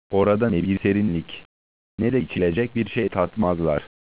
Orada ne bir serinlik, ne de içilecek bir şey tatmazlar.